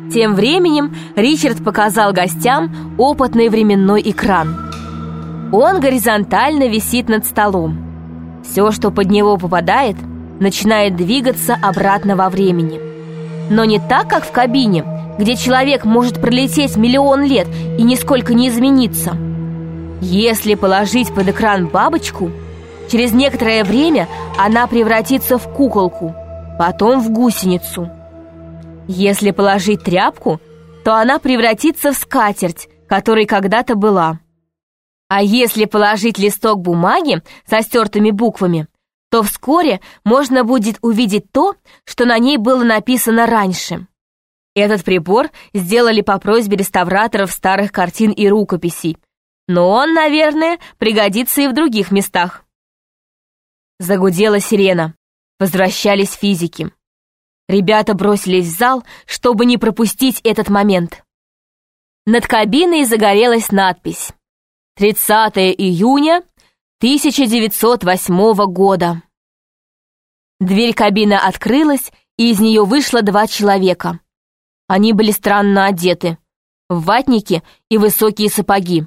Тем временем Ричард показал гостям опытный временной экран. Он горизонтально висит над столом. Все, что под него попадает, начинает двигаться обратно во времени. Но не так, как в кабине, где человек может пролететь миллион лет и нисколько не измениться. Если положить под экран бабочку, через некоторое время она превратится в куколку, потом в гусеницу. Если положить тряпку, то она превратится в скатерть, которой когда-то была. А если положить листок бумаги со стертыми буквами, то вскоре можно будет увидеть то, что на ней было написано раньше. Этот прибор сделали по просьбе реставраторов старых картин и рукописей, но он, наверное, пригодится и в других местах. Загудела сирена. Возвращались физики. Ребята бросились в зал, чтобы не пропустить этот момент. Над кабиной загорелась надпись: 30 июня 1908 года. Дверь кабины открылась, и из нее вышло 2 человека. Они были странно одеты, в ватники и высокие сапоги.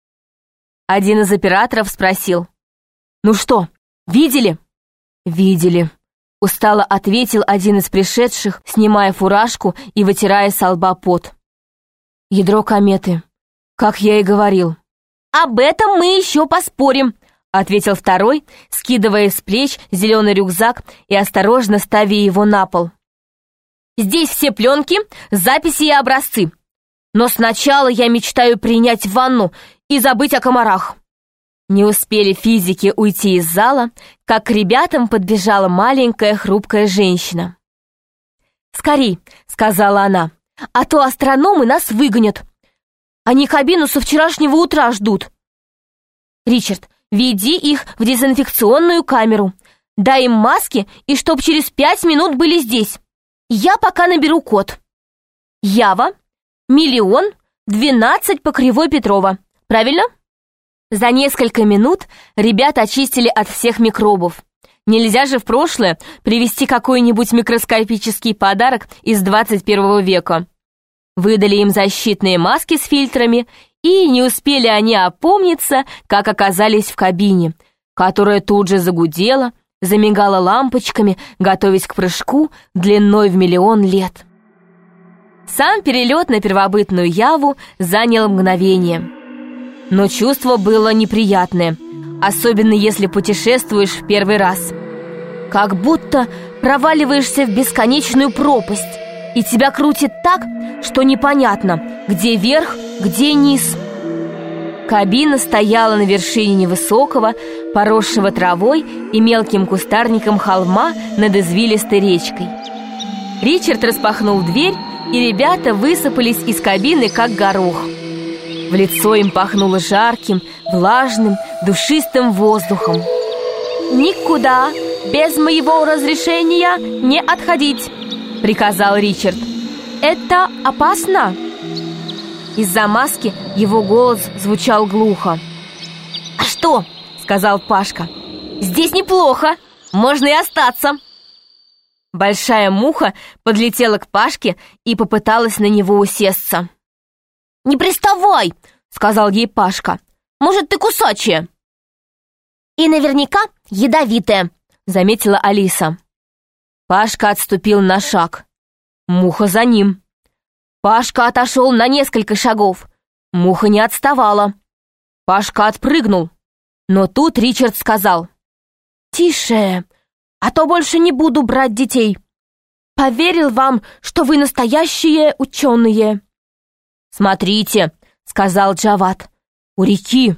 Один из операторов спросил: «Ну что, видели?» «Видели», — устало ответил один из пришедших, снимая фуражку и вытирая со лба пот. «Ядро кометы, как я и говорил». «Об этом мы еще поспорим», — ответил второй, скидывая с плеч зеленый рюкзак и осторожно ставя его на пол. «Здесь все пленки, записи и образцы. Но сначала я мечтаю принять ванну и забыть о комарах». Не успели физики уйти из зала, как к ребятам подбежала маленькая хрупкая женщина. «Скорей», — сказала она, — «а то астрономы нас выгонят. Они кабину со вчерашнего утра ждут. Ричард, веди их в дезинфекционную камеру. Дай им маски, и чтоб через 5 минут были здесь. Я пока наберу код. Ява, 1 012 по Кривой Петрова. Правильно?» За несколько минут ребят очистили от всех микробов. Нельзя же в прошлое привезти какой-нибудь микроскопический подарок из 21 века. Выдали им защитные маски с фильтрами, и не успели они опомниться, как оказались в кабине, которая тут же загудела, замигала лампочками, готовясь к прыжку длиной в 1 000 000 лет. Сам перелет на первобытную Яву занял мгновение. Но чувство было неприятное, особенно если путешествуешь в первый раз. Как будто проваливаешься в бесконечную пропасть, и тебя крутит так, что непонятно, где верх, где низ. Кабина стояла на вершине невысокого, поросшего травой и мелким кустарником холма над извилистой речкой. Ричард распахнул дверь, и ребята высыпались из кабины, как горох. В лицо им пахнуло жарким, влажным, душистым воздухом. «Никуда без моего разрешения не отходить», — приказал Ричард. «Это опасно». Из-за маски его голос звучал глухо. «А что?» — сказал Пашка. «Здесь неплохо, можно и остаться». Большая муха подлетела к Пашке и попыталась на него усесться. «Не приставай!» — сказал ей Пашка. «Может, ты кусачая?» «И наверняка ядовитая», — заметила Алиса. Пашка отступил на шаг. Муха за ним. Пашка отошел на несколько шагов. Муха не отставала. Пашка отпрыгнул. Но тут Ричард сказал: «Тише, а то больше не буду брать детей. Поверил вам, что вы настоящие ученые». «Смотрите», — сказал Джавад, — «у реки».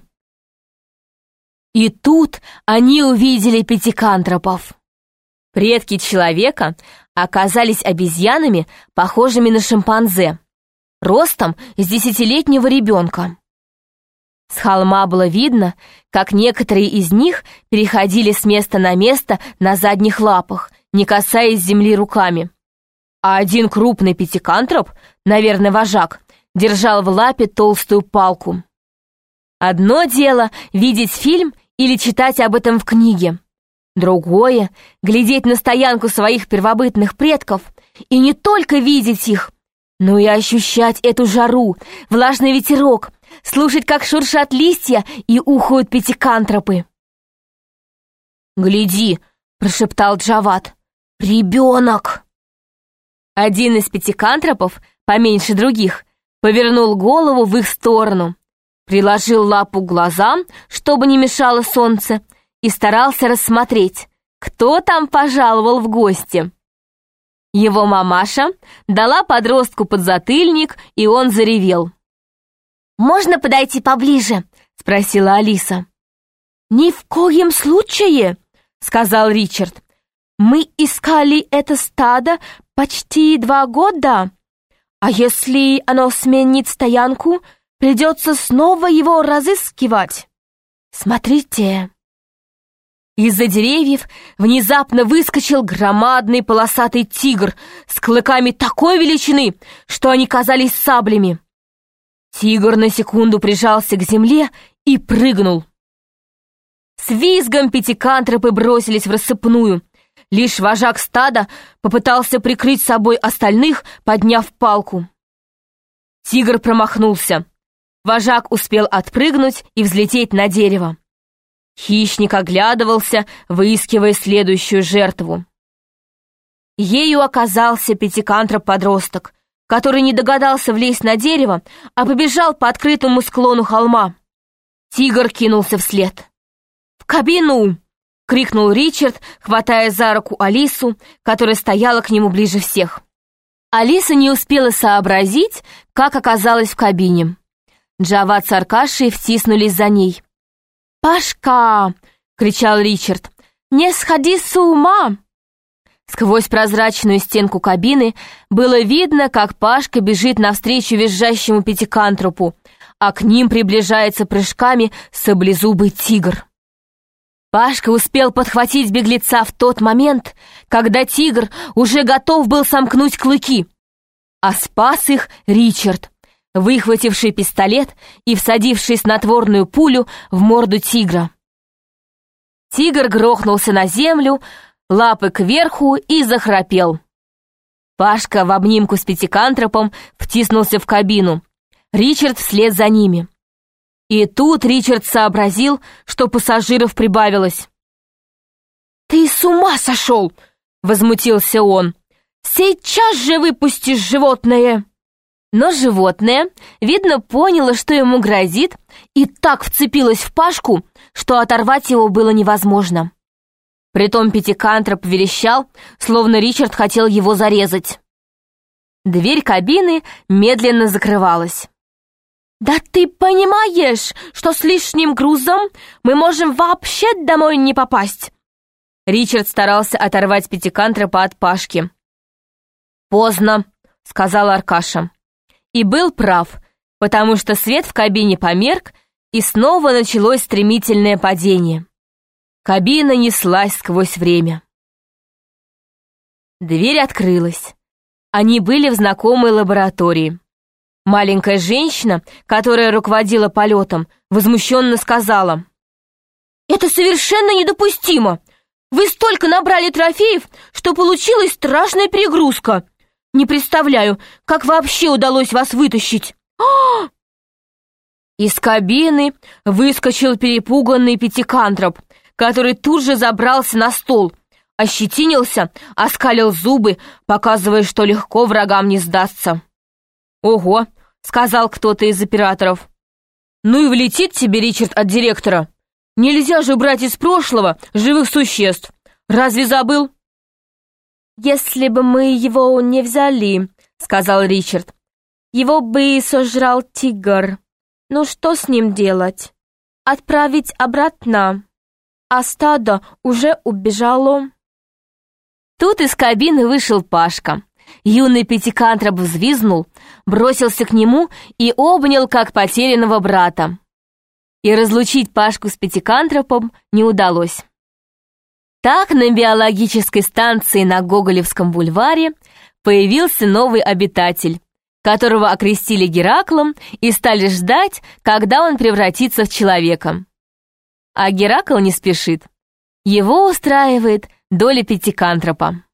И тут они увидели пятикантропов. Предки человека оказались обезьянами, похожими на шимпанзе, ростом с 10-летнего ребенка. С холма было видно, как некоторые из них переходили с места на место на задних лапах, не касаясь земли руками. А один крупный пятикантроп, наверное, вожак, держал в лапе толстую палку. Одно дело видеть фильм или читать об этом в книге. Другое — глядеть на стоянку своих первобытных предков и не только видеть их, Ну и ощущать эту жару, влажный ветерок, слушать, как шуршат листья и ухают пятикантропы. «Гляди!» — прошептал Джават. «Ребенок!» Один из пятикантропов, поменьше других, повернул голову в их сторону, приложил лапу к глазам, чтобы не мешало солнце, и старался рассмотреть, кто там пожаловал в гости. Его мамаша дала подростку подзатыльник, и он заревел. «Можно подойти поближе?» — спросила Алиса. «Ни в коем случае!» — сказал Ричард. «Мы искали это стадо почти 2 года, а если оно сменит стоянку, придется снова его разыскивать. Смотрите!» Из-за деревьев внезапно выскочил громадный полосатый тигр с клыками такой величины, что они казались саблями. Тигр на секунду прижался к земле и прыгнул. С визгом пятикантропы бросились в рассыпную. Лишь вожак стада попытался прикрыть собой остальных, подняв палку. Тигр промахнулся. Вожак успел отпрыгнуть и взлететь на дерево. Хищник оглядывался, выискивая следующую жертву. Ею оказался пятикантроп-подросток, который не догадался влезть на дерево, а побежал по открытому склону холма. Тигр кинулся вслед. «В кабину!» — крикнул Ричард, хватая за руку Алису, которая стояла к нему ближе всех. Алиса не успела сообразить, как оказалась в кабине. Джават с Аркашей втиснулись за ней. «Пашка!» — кричал Ричард. «Не сходи с ума!» Сквозь прозрачную стенку кабины было видно, как Пашка бежит навстречу визжащему пятикантропу, а к ним приближается прыжками саблезубый тигр. Пашка успел подхватить беглеца в тот момент, когда тигр уже готов был сомкнуть клыки, а спас их Ричард, выхвативший пистолет и всадивший снотворную пулю в морду тигра. Тигр грохнулся на землю, лапы кверху и захрапел. Пашка в обнимку с пятикантропом втиснулся в кабину, Ричард вслед за ними. И тут Ричард сообразил, что пассажиров прибавилось. «Ты с ума сошел!» — возмутился он. «Сейчас же выпустишь животное!» Но животное, видно, поняло, что ему грозит, и так вцепилось в Пашку, что оторвать его было невозможно. Притом пятикантроп верещал, словно Ричард хотел его зарезать. Дверь кабины медленно закрывалась. «Да ты понимаешь, что с лишним грузом мы можем вообще домой не попасть?» Ричард старался оторвать пятикантропа от Пашки. «Поздно», — сказал Аркаша. И был прав, потому что свет в кабине померк, и снова началось стремительное падение. Кабина неслась сквозь время. Дверь открылась. Они были в знакомой лаборатории. Маленькая женщина, которая руководила полетом, возмущенно сказала: «Это совершенно недопустимо! Вы столько набрали трофеев, что получилась страшная перегрузка! Не представляю, как вообще удалось вас вытащить!» Из кабины выскочил перепуганный пятикантроп, который тут же забрался на стол, ощетинился, оскалил зубы, показывая, что легко врагам не сдастся. «Ого!» — сказал кто-то из операторов. «Ну и влетит тебе, Ричард, от директора! Нельзя же брать из прошлого живых существ! Разве забыл?» «Если бы мы его не взяли, — сказал Ричард, — его бы сожрал тигр. Ну что с ним делать? Отправить обратно? А стадо уже убежало». Тут из кабины вышел Пашка. Юный пятикантроп взвизгнул, бросился к нему и обнял, как потерянного брата. И разлучить Пашку с пятикантропом не удалось. Так на биологической станции на Гоголевском бульваре появился новый обитатель, которого окрестили Гераклом и стали ждать, когда он превратится в человека. А Геракл не спешит. Его устраивает доля пятикантропа.